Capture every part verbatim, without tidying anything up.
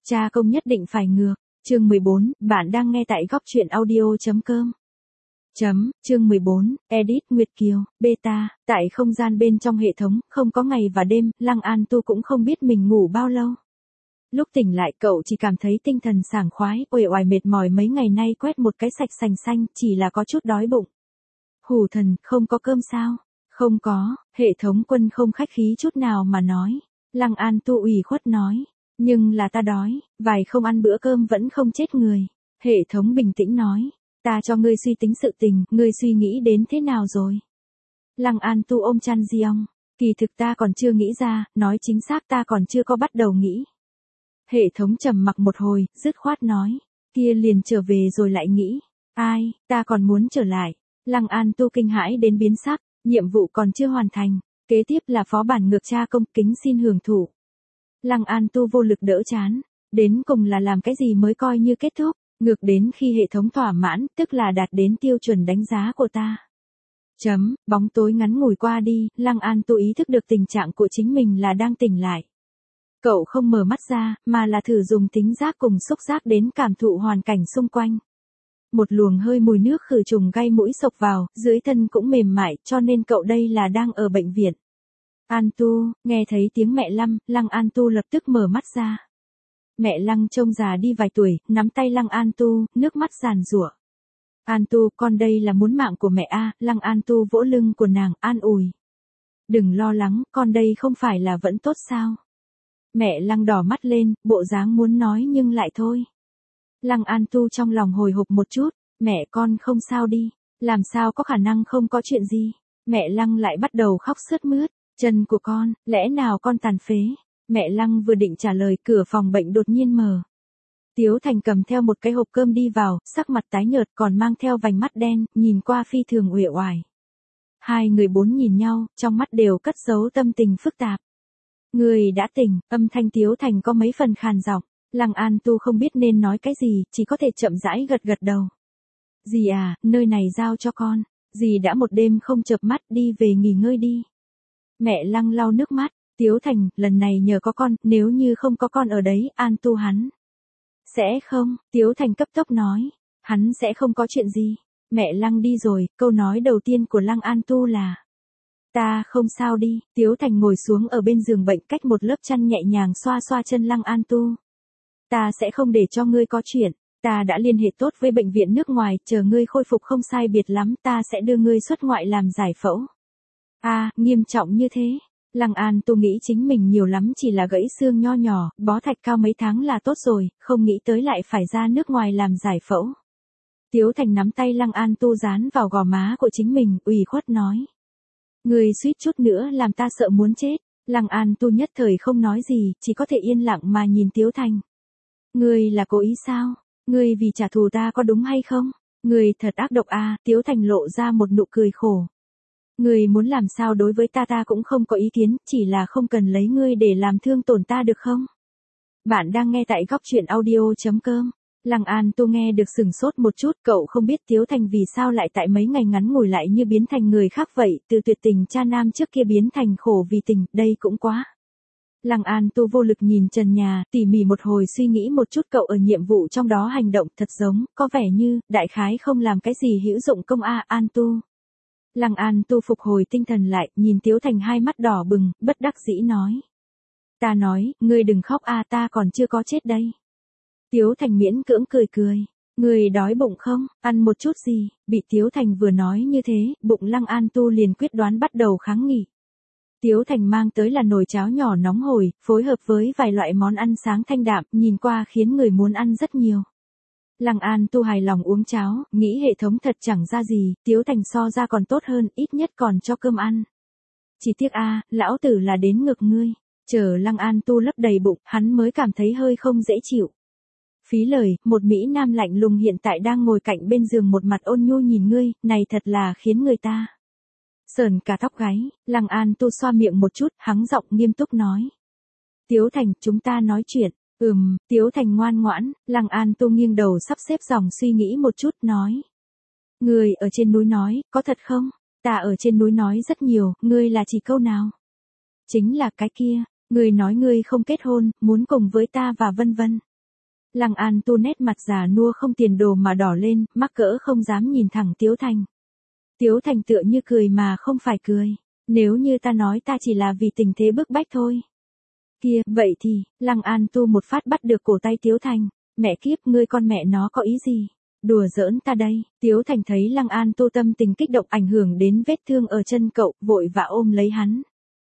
Cha công nhất định phải ngược. Chương mười bốn, bạn đang nghe tại góc truyện audio chấm com. Chấm, chương mười bốn, edit Nguyệt Kiều, beta, tại không gian bên trong hệ thống, không có ngày và đêm, Lăng An Tu cũng không biết mình ngủ bao lâu. Lúc tỉnh lại cậu chỉ cảm thấy tinh thần sảng khoái, uể oải mệt mỏi mấy ngày nay quét một cái sạch sành xanh, chỉ là có chút đói bụng. Hủ thần, không có cơm sao? Không có, hệ thống quân không khách khí chút nào mà nói. Lăng An Tu ủy khuất nói. Nhưng là ta đói, vài không ăn bữa cơm vẫn không chết người. Hệ thống bình tĩnh nói. Ta cho ngươi suy tính sự tình, ngươi suy nghĩ đến thế nào rồi? Lăng An Tu ôm chăn Giong. Kỳ thực ta còn chưa nghĩ ra, nói chính xác ta còn chưa có bắt đầu nghĩ. Hệ thống trầm mặc một hồi, dứt khoát nói. Kia liền trở về rồi lại nghĩ. Ai, ta còn muốn trở lại. Lăng An Tu kinh hãi đến biến sắc, nhiệm vụ còn chưa hoàn thành. Kế tiếp là phó bản ngược cha công, kính xin hưởng thụ. Lăng An Tu vô lực đỡ chán. Đến cùng là làm cái gì mới coi như kết thúc. Ngược đến khi hệ thống thỏa mãn, tức là đạt đến tiêu chuẩn đánh giá của ta. Chấm, bóng tối ngắn ngủi qua đi, Lăng An Tu ý thức được tình trạng của chính mình là đang tỉnh lại. Cậu không mở mắt ra, mà là thử dùng tính giác cùng xúc giác đến cảm thụ hoàn cảnh xung quanh. Một luồng hơi mùi nước khử trùng gai mũi xộc vào, dưới thân cũng mềm mại, cho nên cậu đây là đang ở bệnh viện. An Tu, nghe thấy tiếng mẹ Lâm, Lăng An Tu lập tức mở mắt ra. Mẹ Lăng trông già đi vài tuổi, nắm tay Lăng An Tu, nước mắt giàn giụa. An Tu, con đây là muốn mạng của mẹ a. Lăng An Tu vỗ lưng của nàng, an ủi. Đừng lo lắng, con đây không phải là vẫn tốt sao? Mẹ Lăng đỏ mắt lên, bộ dáng muốn nói nhưng lại thôi. Lăng An Tu trong lòng hồi hộp một chút, mẹ con không sao đi, làm sao có khả năng không có chuyện gì. Mẹ Lăng lại bắt đầu khóc sướt mướt, chân của con, lẽ nào con tàn phế? Mẹ Lăng vừa định trả lời, cửa phòng bệnh đột nhiên mở. Tiếu Thành cầm theo một cái hộp cơm đi vào, sắc mặt tái nhợt còn mang theo vành mắt đen, nhìn qua phi thường uể oải. Hai người bốn nhìn nhau, trong mắt đều cất giấu tâm tình phức tạp. Người đã tỉnh, âm thanh Tiếu Thành có mấy phần khàn giọng. Lăng An Tu không biết nên nói cái gì, chỉ có thể chậm rãi gật gật đầu. Dì à, nơi này giao cho con. Dì đã một đêm không chợp mắt, đi về nghỉ ngơi đi. Mẹ Lăng lau nước mắt. Tiếu Thành, lần này nhờ có con, nếu như không có con ở đấy, An Tu hắn. Sẽ không, Tiếu Thành cấp tốc nói. Hắn sẽ không có chuyện gì. Mẹ Lăng đi rồi, câu nói đầu tiên của Lăng An Tu là. Ta không sao đi. Tiếu Thành ngồi xuống ở bên giường bệnh, cách một lớp chăn nhẹ nhàng xoa xoa chân Lăng An Tu. Ta sẽ không để cho ngươi có chuyện. Ta đã liên hệ tốt với bệnh viện nước ngoài, chờ ngươi khôi phục không sai biệt lắm, ta sẽ đưa ngươi xuất ngoại làm giải phẫu. À, nghiêm trọng như thế. Lăng An Tu nghĩ chính mình nhiều lắm chỉ là gãy xương nho nhỏ, bó thạch cao mấy tháng là tốt rồi, không nghĩ tới lại phải ra nước ngoài làm giải phẫu. Tiếu Thành nắm tay Lăng An Tu dán vào gò má của chính mình, ủy khuất nói. Người suýt chút nữa làm ta sợ muốn chết. Lăng An Tu nhất thời không nói gì, chỉ có thể yên lặng mà nhìn Tiếu Thành. Ngươi là cố ý sao? Ngươi vì trả thù ta có đúng hay không? Ngươi thật ác độc à, Tiếu Thành lộ ra một nụ cười khổ. Ngươi muốn làm sao đối với ta ta cũng không có ý kiến, chỉ là không cần lấy ngươi để làm thương tổn ta được không? Bạn đang nghe tại góc truyện audio chấm com. Lăng An Tu nghe được sừng sốt một chút, cậu không biết Tiếu Thành vì sao lại tại mấy ngày ngắn ngủi lại như biến thành người khác vậy, từ tuyệt tình cha nam trước kia biến thành khổ vì tình, đây cũng quá. Lăng An Tu vô lực nhìn trần nhà, tỉ mỉ một hồi suy nghĩ một chút, cậu ở nhiệm vụ trong đó hành động thật giống, có vẻ như, đại khái không làm cái gì hữu dụng công a. An Tu. Lăng An Tu phục hồi tinh thần lại, nhìn Tiếu Thành hai mắt đỏ bừng, bất đắc dĩ nói. Ta nói, ngươi đừng khóc a, ta còn chưa có chết đây. Tiếu Thành miễn cưỡng cười cười. Ngươi đói bụng không, ăn một chút gì, bị Tiếu Thành vừa nói như thế, bụng Lăng An Tu liền quyết đoán bắt đầu kháng nghị. Tiếu Thành mang tới là nồi cháo nhỏ nóng hổi, phối hợp với vài loại món ăn sáng thanh đạm, nhìn qua khiến người muốn ăn rất nhiều. Lăng An Tu hài lòng uống cháo, nghĩ hệ thống thật chẳng ra gì, Tiếu Thành so ra còn tốt hơn, ít nhất còn cho cơm ăn. Chỉ tiếc a, lão tử là đến ngược ngươi. Chờ Lăng An Tu lấp đầy bụng, hắn mới cảm thấy hơi không dễ chịu. Phí lời, một Mỹ Nam lạnh lùng hiện tại đang ngồi cạnh bên giường một mặt ôn nhu nhìn ngươi, này thật là khiến người ta sờn cả tóc gáy. Lăng An Tu xoa miệng một chút, hắng giọng nghiêm túc nói. Tiếu Thành, chúng ta nói chuyện. Ừm, Tiếu Thành ngoan ngoãn. Lăng An Tu nghiêng đầu sắp xếp dòng suy nghĩ một chút, nói. Ngươi ở trên núi nói, có thật không? Ta ở trên núi nói rất nhiều, ngươi là chỉ câu nào? Chính là cái kia, ngươi nói ngươi không kết hôn, muốn cùng với ta và vân vân. Lăng An Tu nét mặt già nua không tiền đồ mà đỏ lên, mắc cỡ không dám nhìn thẳng Tiếu Thành. Tiếu Thành tựa như cười mà không phải cười. Nếu như ta nói ta chỉ là vì tình thế bức bách thôi. Kia, vậy thì, Lăng An Tu một phát bắt được cổ tay Tiếu Thành. Mẹ kiếp, ngươi con mẹ nó có ý gì? Đùa giỡn ta đây. Tiếu Thành thấy Lăng An Tu tâm tình kích động ảnh hưởng đến vết thương ở chân cậu, vội vã ôm lấy hắn.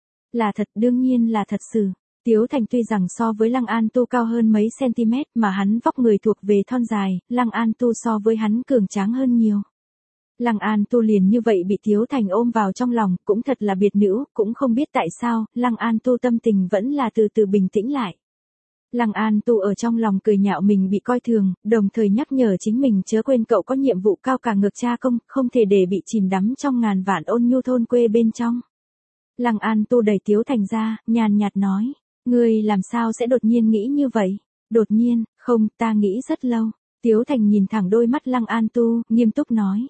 Là thật, đương nhiên là thật sự. Tiếu Thành tuy rằng so với Lăng An Tu cao hơn mấy cm mà hắn vóc người thuộc về thon dài, Lăng An Tu so với hắn cường tráng hơn nhiều. Lăng An Tu liền như vậy bị Tiếu Thành ôm vào trong lòng, cũng thật là biệt nữ, cũng không biết tại sao, Lăng An Tu tâm tình vẫn là từ từ bình tĩnh lại. Lăng An Tu ở trong lòng cười nhạo mình bị coi thường, đồng thời nhắc nhở chính mình chớ quên cậu có nhiệm vụ cao cả ngược cha công, không thể để bị chìm đắm trong ngàn vạn ôn nhu thôn quê bên trong. Lăng An Tu đẩy Tiếu Thành ra, nhàn nhạt nói, ngươi làm sao sẽ đột nhiên nghĩ như vậy? Đột nhiên, không, ta nghĩ rất lâu. Tiếu Thành nhìn thẳng đôi mắt Lăng An Tu, nghiêm túc nói.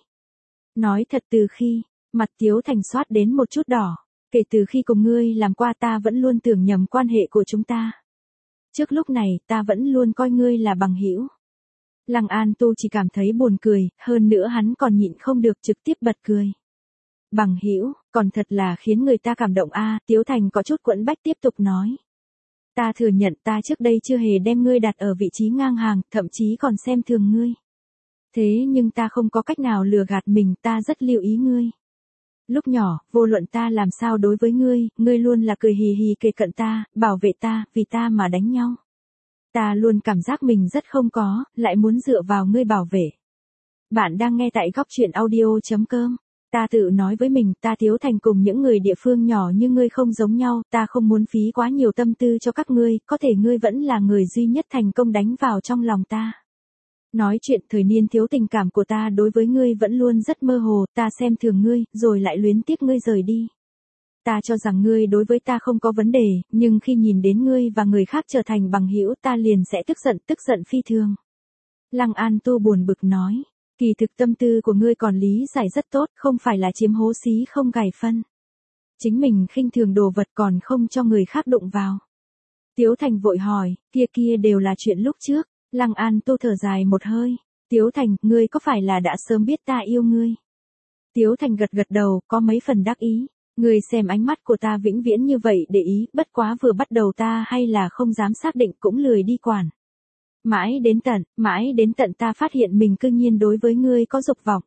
Nói thật, từ khi, mặt Tiếu Thành xoát đến một chút đỏ, kể từ khi cùng ngươi làm qua ta vẫn luôn tưởng nhầm quan hệ của chúng ta. Trước lúc này, ta vẫn luôn coi ngươi là bằng hữu. Lăng An Tu chỉ cảm thấy buồn cười, hơn nữa hắn còn nhịn không được trực tiếp bật cười. Bằng hữu, còn thật là khiến người ta cảm động a. Tiếu Thành có chút quẫn bách tiếp tục nói. Ta thừa nhận ta trước đây chưa hề đem ngươi đặt ở vị trí ngang hàng, thậm chí còn xem thường ngươi. Thế nhưng ta không có cách nào lừa gạt mình, ta rất lưu ý ngươi. Lúc nhỏ, vô luận ta làm sao đối với ngươi, ngươi luôn là cười hì hì kề cận ta, bảo vệ ta, vì ta mà đánh nhau. Ta luôn cảm giác mình rất không có, lại muốn dựa vào ngươi bảo vệ. Bạn đang nghe tại góc truyện audio chấm com. Ta tự nói với mình, ta Tiếu Thành cùng những người địa phương nhỏ như ngươi không giống nhau, ta không muốn phí quá nhiều tâm tư cho các ngươi, có thể ngươi vẫn là người duy nhất thành công đánh vào trong lòng ta. Nói chuyện thời niên thiếu tình cảm của ta đối với ngươi vẫn luôn rất mơ hồ, ta xem thường ngươi, rồi lại luyến tiếc ngươi rời đi. Ta cho rằng ngươi đối với ta không có vấn đề, nhưng khi nhìn đến ngươi và người khác trở thành bằng hữu ta liền sẽ tức giận, tức giận phi thường. Lăng An Tu buồn bực nói, kỳ thực tâm tư của ngươi còn lý giải rất tốt, không phải là chiếm hố xí không gài phân. Chính mình khinh thường đồ vật còn không cho người khác đụng vào. Tiếu Thành vội hỏi, kia kia đều là chuyện lúc trước. Lăng An Tu thở dài một hơi. Tiếu Thành, ngươi có phải là đã sớm biết ta yêu ngươi? Tiếu Thành gật gật đầu, có mấy phần đắc ý. Ngươi xem ánh mắt của ta vĩnh viễn như vậy để ý, bất quá vừa bắt đầu ta hay là không dám xác định cũng lười đi quản. Mãi đến tận, mãi đến tận ta phát hiện mình cư nhiên đối với ngươi có dục vọng.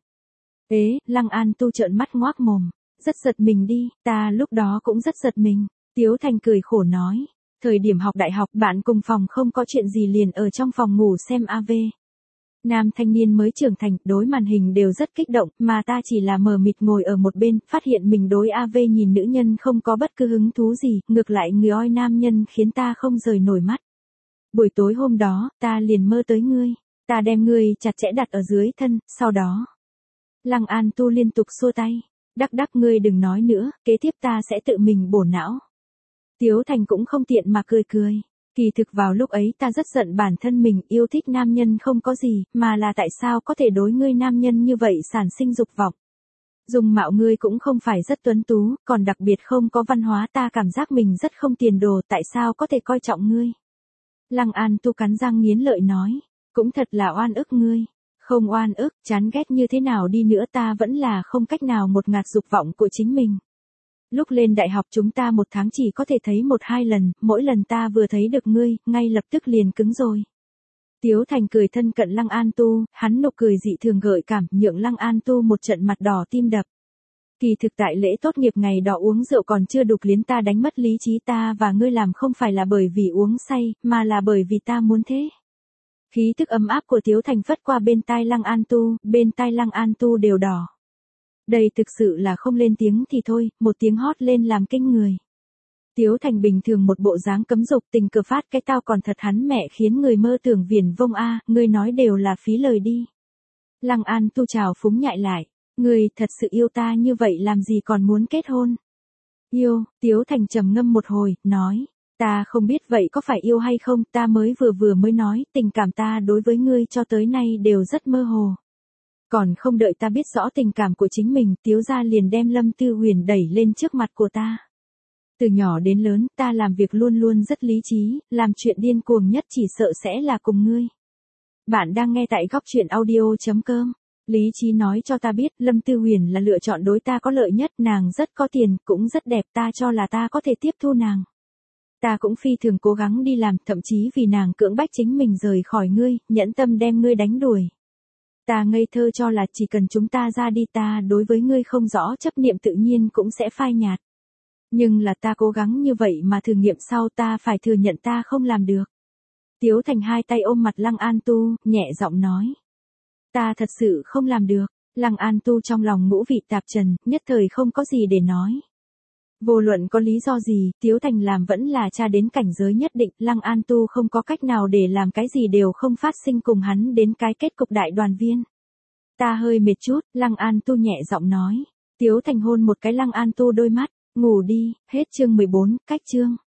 Ế, Lăng An Tu trợn mắt ngoác mồm. Rất giật mình đi, ta lúc đó cũng rất giật mình. Tiếu Thành cười khổ nói. Thời điểm học đại học bạn cùng phòng không có chuyện gì liền ở trong phòng ngủ xem a vê. Nam thanh niên mới trưởng thành, đối màn hình đều rất kích động, mà ta chỉ là mờ mịt ngồi ở một bên, phát hiện mình đối a vê nhìn nữ nhân không có bất cứ hứng thú gì, ngược lại người oi nam nhân khiến ta không rời nổi mắt. Buổi tối hôm đó, ta liền mơ tới ngươi, ta đem ngươi chặt chẽ đặt ở dưới thân, sau đó. Lăng An Tu liên tục xua tay, đắc đắc ngươi đừng nói nữa, kế tiếp ta sẽ tự mình bổ não. Tiếu Thành cũng không tiện mà cười cười. Kỳ thực vào lúc ấy ta rất giận bản thân mình, yêu thích nam nhân không có gì, mà là tại sao có thể đối ngươi nam nhân như vậy sản sinh dục vọng. Dung mạo ngươi cũng không phải rất tuấn tú, còn đặc biệt không có văn hóa, ta cảm giác mình rất không tiền đồ, tại sao có thể coi trọng ngươi. Lăng An Tu cắn răng nghiến lợi nói, cũng thật là oan ức ngươi. Không oan ức, chán ghét như thế nào đi nữa ta vẫn là không cách nào một ngạt dục vọng của chính mình. Lúc lên đại học chúng ta một tháng chỉ có thể thấy một hai lần, mỗi lần ta vừa thấy được ngươi, ngay lập tức liền cứng rồi. Tiếu Thành cười thân cận Lăng An Tu, hắn nụ cười dị thường gợi cảm, nhượng Lăng An Tu một trận mặt đỏ tim đập. Kỳ thực tại lễ tốt nghiệp ngày đó uống rượu còn chưa đục liến ta đánh mất lý trí, ta và ngươi làm không phải là bởi vì uống say, mà là bởi vì ta muốn thế. Khí thức ấm áp của Tiếu Thành phất qua bên tai Lăng An Tu, bên tai Lăng An Tu đều đỏ. Đây thực sự là không lên tiếng thì thôi, một tiếng hót lên làm kinh người. Tiếu Thành bình thường một bộ dáng cấm dục, tình cờ phát cái tao còn thật hắn mẹ khiến người mơ tưởng viển vông a, ngươi nói đều là phí lời đi. Lăng An Tu chào phúng nhại lại, ngươi thật sự yêu ta như vậy làm gì còn muốn kết hôn. Yêu, Tiếu Thành trầm ngâm một hồi, nói, ta không biết vậy có phải yêu hay không, ta mới vừa vừa mới nói, tình cảm ta đối với ngươi cho tới nay đều rất mơ hồ. Còn không đợi ta biết rõ tình cảm của chính mình, Tiếu gia liền đem Lâm Tư Huyền đẩy lên trước mặt của ta. Từ nhỏ đến lớn, ta làm việc luôn luôn rất lý trí, làm chuyện điên cuồng nhất chỉ sợ sẽ là cùng ngươi. Bạn đang nghe tại góc chuyện audio chấm com. Lý trí nói cho ta biết Lâm Tư Huyền là lựa chọn đối ta có lợi nhất, nàng rất có tiền, cũng rất đẹp, ta cho là ta có thể tiếp thu nàng. Ta cũng phi thường cố gắng đi làm, thậm chí vì nàng cưỡng bách chính mình rời khỏi ngươi, nhẫn tâm đem ngươi đánh đuổi. Ta ngây thơ cho là chỉ cần chúng ta ra đi, ta đối với ngươi không rõ chấp niệm tự nhiên cũng sẽ phai nhạt. Nhưng là ta cố gắng như vậy mà thử nghiệm sau, ta phải thừa nhận ta không làm được. Tiếu Thành hai tay ôm mặt Lăng An Tu, nhẹ giọng nói. Ta thật sự không làm được. Lăng An Tu trong lòng ngũ vị tạp trần, nhất thời không có gì để nói. Vô luận có lý do gì, Tiếu Thành làm vẫn là cha đến cảnh giới nhất định, Lăng An Tu không có cách nào để làm cái gì đều không phát sinh cùng hắn đến cái kết cục đại đoàn viên. Ta hơi mệt chút, Lăng An Tu nhẹ giọng nói. Tiếu Thành hôn một cái Lăng An Tu đôi mắt, ngủ đi, hết chương mười bốn, cách chương.